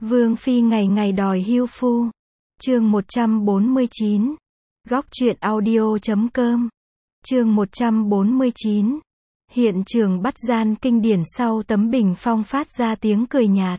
Vương phi ngày ngày đòi hưu phu. Chương 149. Góc truyện audio.com. Chương 149. Hiện trường bắt gian kinh điển sau tấm bình phong phát ra tiếng cười nhạt.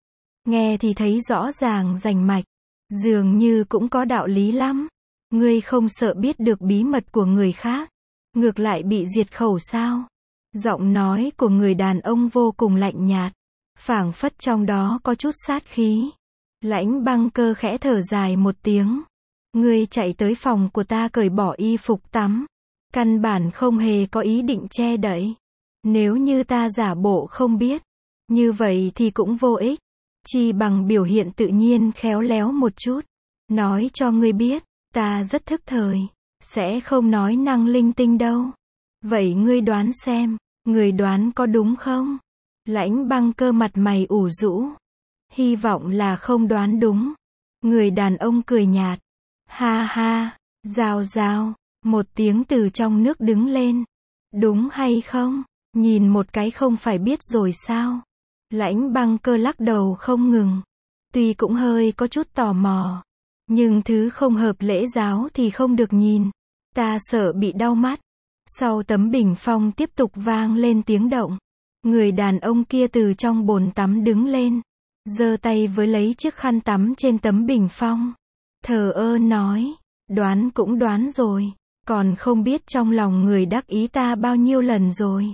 Nghe thì thấy rõ ràng rành mạch, dường như cũng có đạo lý lắm. Ngươi không sợ biết được bí mật của người khác, ngược lại bị diệt khẩu sao? Giọng nói của người đàn ông vô cùng lạnh nhạt, phảng phất trong đó có chút sát khí. Lãnh Băng Cơ khẽ thở dài một tiếng. Ngươi chạy tới phòng của ta cởi bỏ y phục tắm, căn bản không hề có ý định che đậy. Nếu như ta giả bộ không biết, như vậy thì cũng vô ích. Chi bằng biểu hiện tự nhiên khéo léo một chút. Nói cho ngươi biết, ta rất thức thời, sẽ không nói năng linh tinh đâu. Vậy ngươi đoán xem, ngươi đoán có đúng không? Lãnh Băng Cơ mặt mày ủ rũ. Hy vọng là không đoán đúng. Người đàn ông cười nhạt. Ha ha, rào rào, một tiếng từ trong nước đứng lên. Đúng hay không? Nhìn một cái không phải biết rồi sao? Lãnh Băng Cơ lắc đầu không ngừng. Tuy cũng hơi có chút tò mò, nhưng thứ không hợp lễ giáo thì không được nhìn. Ta sợ bị đau mắt. Sau tấm bình phong tiếp tục vang lên tiếng động. Người đàn ông kia từ trong bồn tắm đứng lên, giơ tay với lấy chiếc khăn tắm trên tấm bình phong. Thờ ơ nói, đoán cũng đoán rồi, còn không biết trong lòng người đắc ý ta bao nhiêu lần rồi.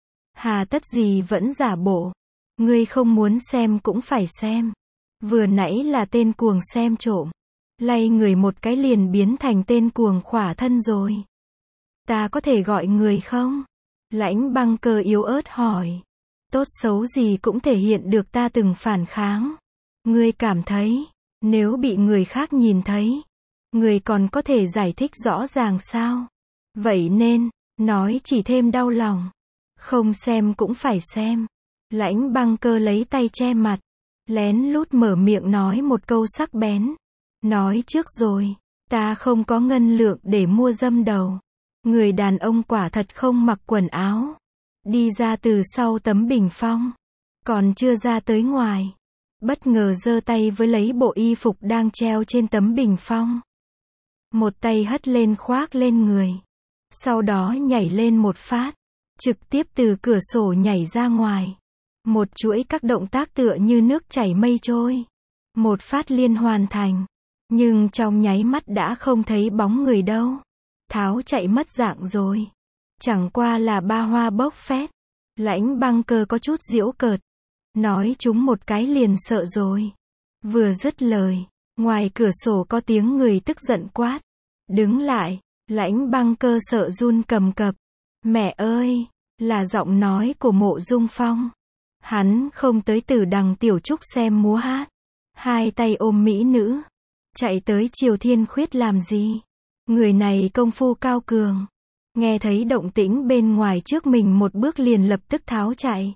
Hà tất gì vẫn giả bộ, ngươi không muốn xem cũng phải xem. Vừa nãy là tên cuồng xem trộm, lay người một cái liền biến thành tên cuồng khỏa thân rồi. Ta có thể gọi người không? Lãnh Băng Cơ yếu ớt hỏi. Tốt xấu gì cũng thể hiện được ta từng phản kháng. Ngươi cảm thấy, nếu bị người khác nhìn thấy, ngươi còn có thể giải thích rõ ràng sao? Vậy nên, nói chỉ thêm đau lòng. Không xem cũng phải xem. Lãnh Băng Cơ lấy tay che mặt, lén lút mở miệng nói một câu sắc bén. Nói trước rồi, ta không có ngân lượng để mua dâm đầu. Người đàn ông quả thật không mặc quần áo, đi ra từ sau tấm bình phong, còn chưa ra tới ngoài, bất ngờ giơ tay với lấy bộ y phục đang treo trên tấm bình phong. Một tay hất lên khoác lên người, sau đó nhảy lên một phát, trực tiếp từ cửa sổ nhảy ra ngoài. Một chuỗi các động tác tựa như nước chảy mây trôi, một phát liên hoàn thành, nhưng trong nháy mắt đã không thấy bóng người đâu. Tháo chạy mất dạng rồi. Chẳng qua là ba hoa bốc phét. Lãnh Băng Cơ có chút giễu cợt. Nói chúng một cái liền sợ rồi. Vừa dứt lời, ngoài cửa sổ có tiếng người tức giận quát. Đứng lại. Lãnh Băng Cơ sợ run cầm cập. Mẹ ơi, là giọng nói của Mộ Dung Phong. Hắn không tới Tử Đằng Tiểu Trúc xem múa hát, hai tay ôm mỹ nữ, chạy tới Triều Thiên Khuyết làm gì? Người này công phu cao cường, nghe thấy động tĩnh bên ngoài trước mình một bước liền lập tức tháo chạy.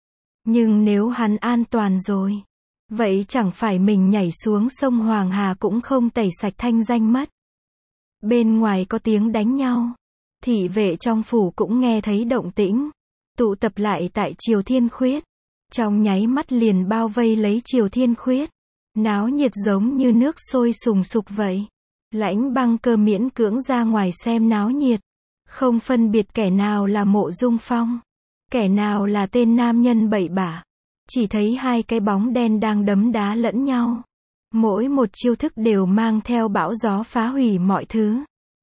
Nhưng nếu hắn an toàn rồi, vậy chẳng phải mình nhảy xuống sông Hoàng Hà cũng không tẩy sạch thanh danh mất. Bên ngoài có tiếng đánh nhau, thị vệ trong phủ cũng nghe thấy động tĩnh, tụ tập lại tại Triều Thiên Khuyết, trong nháy mắt liền bao vây lấy Triều Thiên Khuyết, náo nhiệt giống như nước sôi sùng sục vậy. Lãnh Băng Cơ miễn cưỡng ra ngoài xem náo nhiệt, không phân biệt kẻ nào là Mộ Dung Phong, kẻ nào là tên nam nhân bậy bạ, chỉ thấy hai cái bóng đen đang đấm đá lẫn nhau. Mỗi một chiêu thức đều mang theo bão gió phá hủy mọi thứ,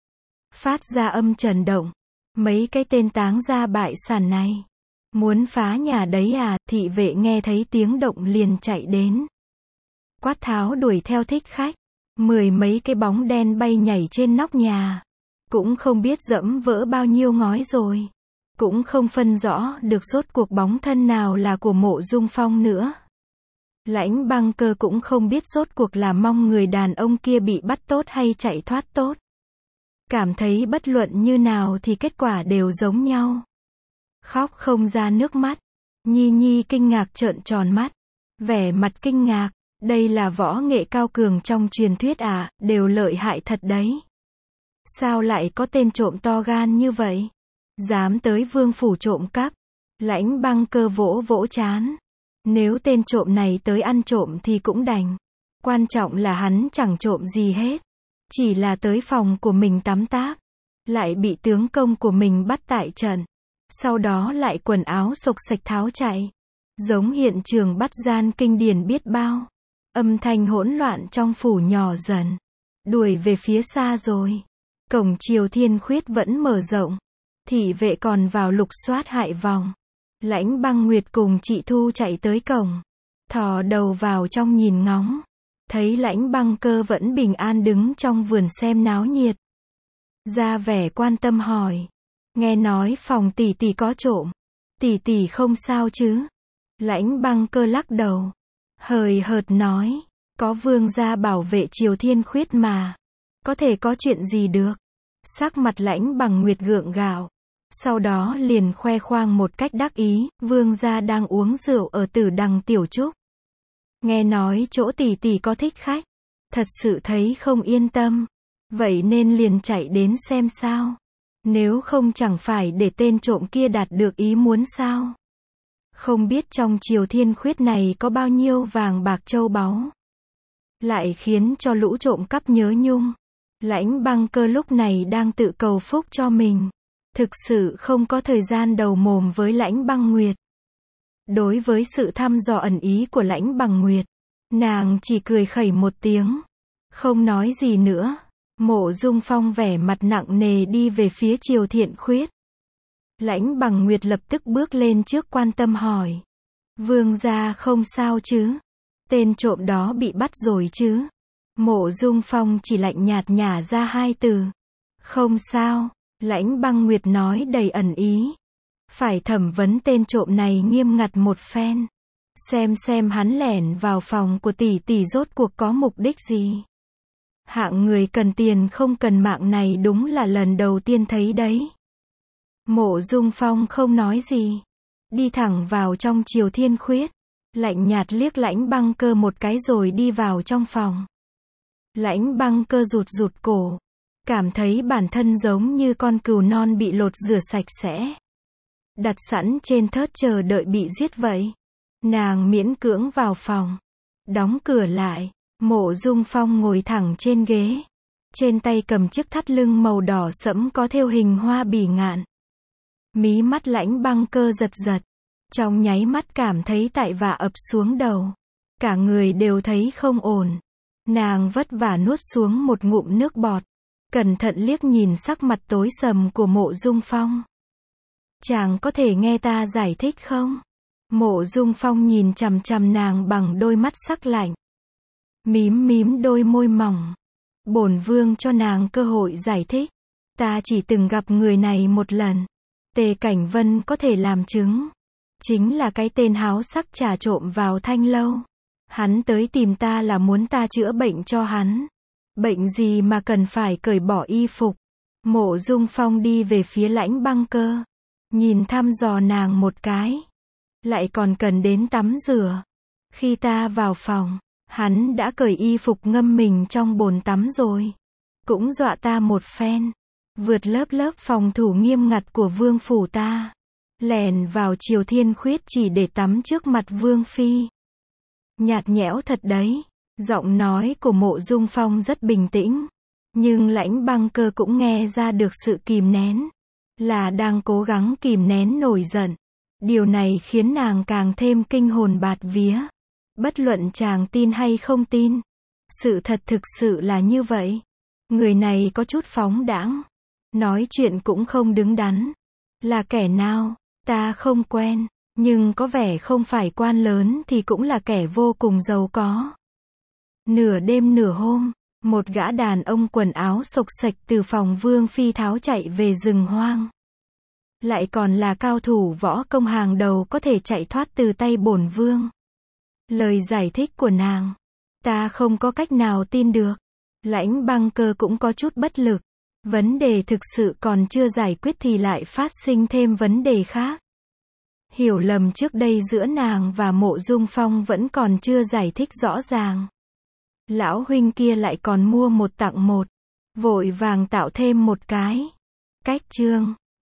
phát ra âm trần động. Mấy cái tên táng ra bại sản này, muốn phá nhà đấy à? Thị vệ nghe thấy tiếng động liền chạy đến, quát tháo đuổi theo thích khách. Mười mấy cái bóng đen bay nhảy trên nóc nhà, cũng không biết dẫm vỡ bao nhiêu ngói rồi, cũng không phân rõ được rốt cuộc bóng thân nào là của Mộ Dung Phong nữa. Lãnh Băng Cơ cũng không biết rốt cuộc là mong người đàn ông kia bị bắt tốt hay chạy thoát tốt. Cảm thấy bất luận như nào thì kết quả đều giống nhau. Khóc không ra nước mắt. Nhi Nhi kinh ngạc trợn tròn mắt, vẻ mặt kinh ngạc. Đây là võ nghệ cao cường trong truyền thuyết à? Đều lợi hại thật đấy. Sao lại có tên trộm to gan như vậy? Dám tới vương phủ trộm cắp. Lãnh Băng Cơ vỗ vỗ trán. Nếu tên trộm này tới ăn trộm thì cũng đành. Quan trọng là hắn chẳng trộm gì hết. Chỉ là tới phòng của mình tắm táp. Lại bị tướng công của mình bắt tại trận. Sau đó lại quần áo xộc xệch tháo chạy. Giống hiện trường bắt gian kinh điển biết bao. Âm thanh hỗn loạn trong phủ nhỏ dần. Đuổi về phía xa rồi. Cổng Triều Thiên Khuyết vẫn mở rộng. Thị vệ còn vào lục soát hại vòng. Lãnh Băng Nguyệt cùng chị Thu chạy tới cổng. Thò đầu vào trong nhìn ngóng. Thấy Lãnh Băng Cơ vẫn bình an đứng trong vườn xem náo nhiệt. Ra vẻ quan tâm hỏi. Nghe nói phòng tỷ tỷ có trộm. Tỷ tỷ không sao chứ? Lãnh Băng Cơ lắc đầu. Hời hợt nói. Có vương gia bảo vệ Triều Thiên Khuyết mà. Có thể có chuyện gì được? Sắc mặt Lãnh Bằng Nguyệt gượng gạo. Sau đó liền khoe khoang một cách đắc ý, vương gia đang uống rượu ở Tử Đằng Tiểu Trúc. Nghe nói chỗ tỷ tỷ có thích khách. Thật sự thấy không yên tâm. Vậy nên liền chạy đến xem sao. Nếu không chẳng phải để tên trộm kia đạt được ý muốn sao. Không biết trong Triều Thiên Khuyết này có bao nhiêu vàng bạc châu báu. Lại khiến cho lũ trộm cắp nhớ nhung. Lãnh Băng Cơ lúc này đang tự cầu phúc cho mình. Thực sự không có thời gian đầu mồm với Lãnh Băng Nguyệt. Đối với sự thăm dò ẩn ý của Lãnh Bằng Nguyệt, nàng chỉ cười khẩy một tiếng. Không nói gì nữa. Mộ Dung Phong vẻ mặt nặng nề đi về phía Triều Thiên Khuyết. Lãnh Bằng Nguyệt lập tức bước lên trước quan tâm hỏi. Vương gia không sao chứ? Tên trộm đó bị bắt rồi chứ? Mộ Dung Phong chỉ lạnh nhạt nhả ra hai từ. Không sao. Lãnh Băng Nguyệt nói đầy ẩn ý. Phải thẩm vấn tên trộm này nghiêm ngặt một phen. Xem hắn lẻn vào phòng của tỷ tỷ rốt cuộc có mục đích gì. Hạng người cần tiền không cần mạng này đúng là lần đầu tiên thấy đấy. Mộ Dung Phong không nói gì. Đi thẳng vào trong Triều Thiên Khuyết. Lạnh nhạt liếc Lãnh Băng Cơ một cái rồi đi vào trong phòng. Lãnh Băng Cơ rụt cổ. Cảm thấy bản thân giống như con cừu non bị lột rửa sạch sẽ. Đặt sẵn trên thớt chờ đợi bị giết vậy. Nàng miễn cưỡng vào phòng. Đóng cửa lại. Mộ Dung Phong ngồi thẳng trên ghế. Trên tay cầm chiếc thắt lưng màu đỏ sẫm có thêu hình hoa bỉ ngạn. Mí mắt Lãnh Băng Cơ giật giật. Trong nháy mắt cảm thấy tại vạ ập xuống đầu. Cả người đều thấy không ổn. Nàng vất vả nuốt xuống một ngụm nước bọt. Cẩn thận liếc nhìn sắc mặt tối sầm của Mộ Dung Phong. Chàng có thể nghe ta giải thích không? Mộ Dung Phong nhìn chằm chằm nàng bằng đôi mắt sắc lạnh. Mím đôi môi mỏng. Bổn vương cho nàng cơ hội giải thích. Ta chỉ từng gặp người này một lần. Tề Cảnh Vân có thể làm chứng. Chính là cái tên háo sắc trà trộm vào Thanh Lâu. Hắn tới tìm ta là muốn ta chữa bệnh cho hắn. Bệnh gì mà cần phải cởi bỏ y phục. Mộ Dung Phong đi về phía Lãnh Băng Cơ. Nhìn thăm dò nàng một cái. Lại còn cần đến tắm rửa. Khi ta vào phòng, hắn đã cởi y phục ngâm mình trong bồn tắm rồi. Cũng dọa ta một phen. Vượt lớp phòng thủ nghiêm ngặt của vương phủ ta. Lèn vào Triều Thiên Khuyết chỉ để tắm trước mặt vương phi. Nhạt nhẽo thật đấy. Giọng nói của Mộ Dung Phong rất bình tĩnh. Nhưng Lãnh Băng Cơ cũng nghe ra được sự kìm nén. Là đang cố gắng kìm nén nổi giận. Điều này khiến nàng càng thêm kinh hồn bạt vía. Bất luận chàng tin hay không tin. Sự thật thực sự là như vậy. Người này có chút phóng đãng. Nói chuyện cũng không đứng đắn. Là kẻ nào? Ta không quen. Nhưng có vẻ không phải quan lớn thì cũng là kẻ vô cùng giàu có. Nửa đêm nửa hôm, một gã đàn ông quần áo xộc xệch từ phòng vương phi tháo chạy về rừng hoang. Lại còn là cao thủ võ công hàng đầu có thể chạy thoát từ tay bổn vương. Lời giải thích của nàng, ta không có cách nào tin được. Lãnh Băng Cơ cũng có chút bất lực. Vấn đề thực sự còn chưa giải quyết thì lại phát sinh thêm vấn đề khác. Hiểu lầm trước đây giữa nàng và Mộ Dung Phong vẫn còn chưa giải thích rõ ràng. Lão huynh kia lại còn mua một tặng một. Vội vàng tạo thêm một cái. Cách chương.